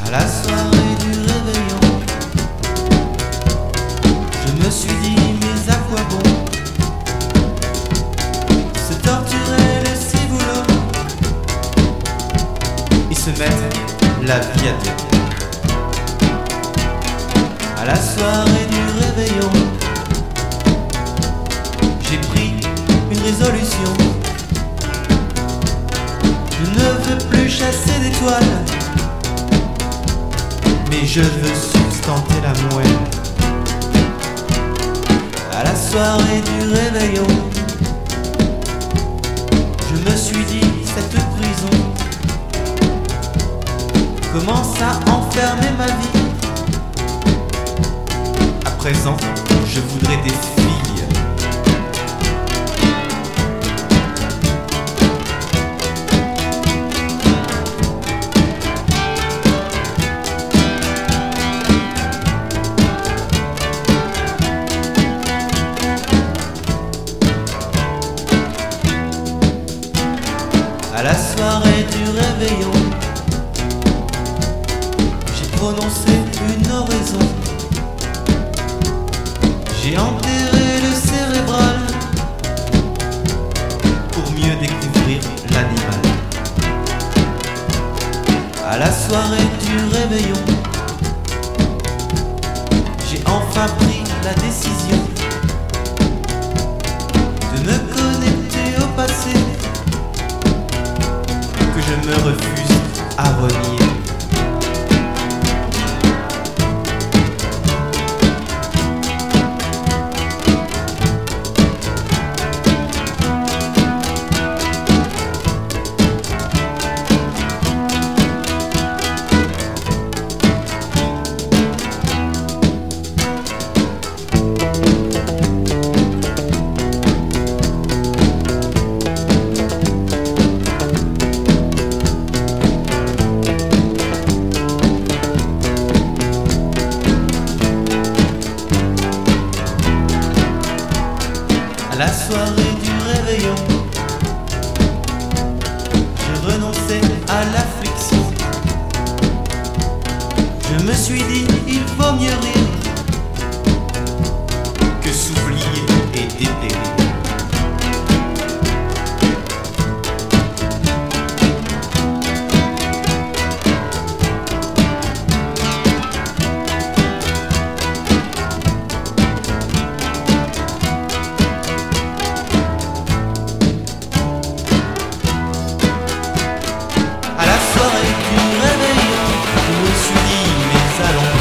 À la soirée du réveillon, je me suis dit mais à quoi bon se torturer le ciboulot et se mettre la vie à deux. À la soirée du réveillon, j'ai pris une résolution. Je ne veux plus chasser d'étoiles, mais je veux sustenter la moelle. À la soirée du réveillon, je me suis dit cette prison commence à enfermer ma vie. À présent, je voudrais des filles. À la soirée du réveillon, j'ai prononcé une oraison. J'ai enterré le cérébral pour mieux découvrir l'animal. À la soirée du réveillon, j'ai enfin pris la décision de me connecter au passé que je me refuse à renier. À la soirée du réveillon, j'ai renoncé à l'affliction. Je me suis dit, il vaut mieux rire que s'oublier et dépérir.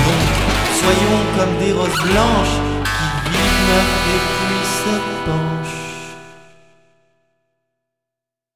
Soyons comme des roses blanches qui vivent et puis se penchent.